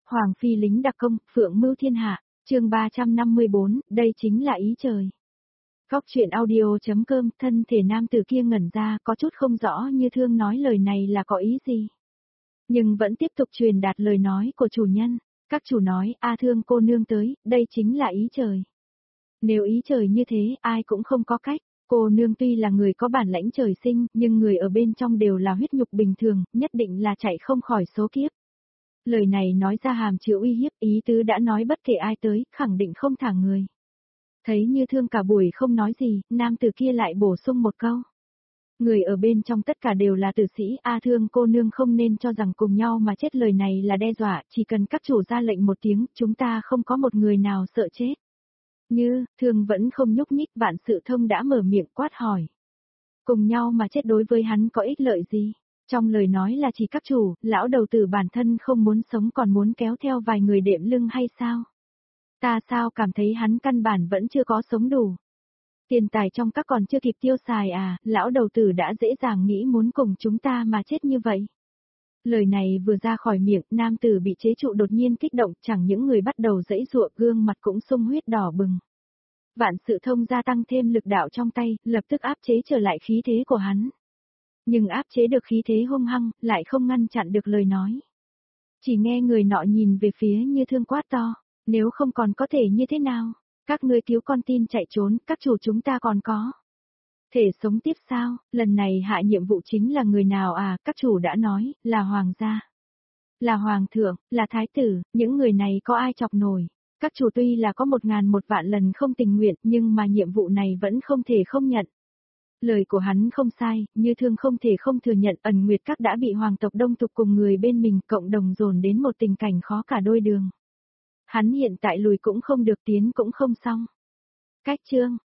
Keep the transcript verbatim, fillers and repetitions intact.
Hoàng phi lính đặc công, phượng mưu thiên hạ, chương ba trăm năm mươi bốn, đây chính là ý trời. Góc truyện audio.com, thân thể nam tử kia ngẩn ra, có chút không rõ Như Thương nói lời này là có ý gì. Nhưng vẫn tiếp tục truyền đạt lời nói của chủ nhân. Các chủ nói, A Thương cô nương tới, đây chính là ý trời. Nếu ý trời như thế, ai cũng không có cách. Cô nương tuy là người có bản lãnh trời sinh, nhưng người ở bên trong đều là huyết nhục bình thường, nhất định là chạy không khỏi số kiếp. Lời này nói ra hàm chứa uy hiếp, ý tứ đã nói bất kể ai tới, khẳng định không thả người. Thấy Như Thương cả buổi không nói gì, nam tử kia lại bổ sung một câu. Người ở bên trong tất cả đều là tử sĩ, A Thương cô nương không nên cho rằng cùng nhau mà chết, lời này là đe dọa, chỉ cần các chủ ra lệnh một tiếng, chúng ta không có một người nào sợ chết. Như, Thương vẫn không nhúc nhích, Vạn Sự Thông đã mở miệng quát hỏi. Cùng nhau mà chết đối với hắn có ích lợi gì? Trong lời nói là chỉ các chủ, lão đầu tử bản thân không muốn sống còn muốn kéo theo vài người đệm lưng hay sao? Ta sao cảm thấy hắn căn bản vẫn chưa có sống đủ. Tiền tài trong các còn chưa kịp tiêu xài à, lão đầu tử đã dễ dàng nghĩ muốn cùng chúng ta mà chết như vậy. Lời này vừa ra khỏi miệng, nam tử bị chế trụ đột nhiên kích động, chẳng những người bắt đầu giãy giụa, gương mặt cũng sung huyết đỏ bừng. Vạn Sự Thông gia tăng thêm lực đạo trong tay, lập tức áp chế trở lại khí thế của hắn. Nhưng áp chế được khí thế hung hăng, lại không ngăn chặn được lời nói. Chỉ nghe người nọ nhìn về phía Như Thương quát to, nếu không còn có thể như thế nào? Các ngươi cứu con tin chạy trốn, các chủ chúng ta còn có thể sống tiếp sao? Lần này hạ nhiệm vụ chính là người nào à? Các chủ đã nói, là hoàng gia, là hoàng thượng, là thái tử, những người này có ai chọc nổi? Các chủ tuy là có một ngàn một vạn lần không tình nguyện, nhưng mà nhiệm vụ này vẫn không thể không nhận. Lời của hắn không sai, Như Thương không thể không thừa nhận Ẩn Nguyệt Các đã bị hoàng tộc đông tục cùng người bên mình cộng đồng dồn đến một tình cảnh khó cả đôi đường. Hắn hiện tại lùi cũng không được, tiến cũng không xong. Cách chương,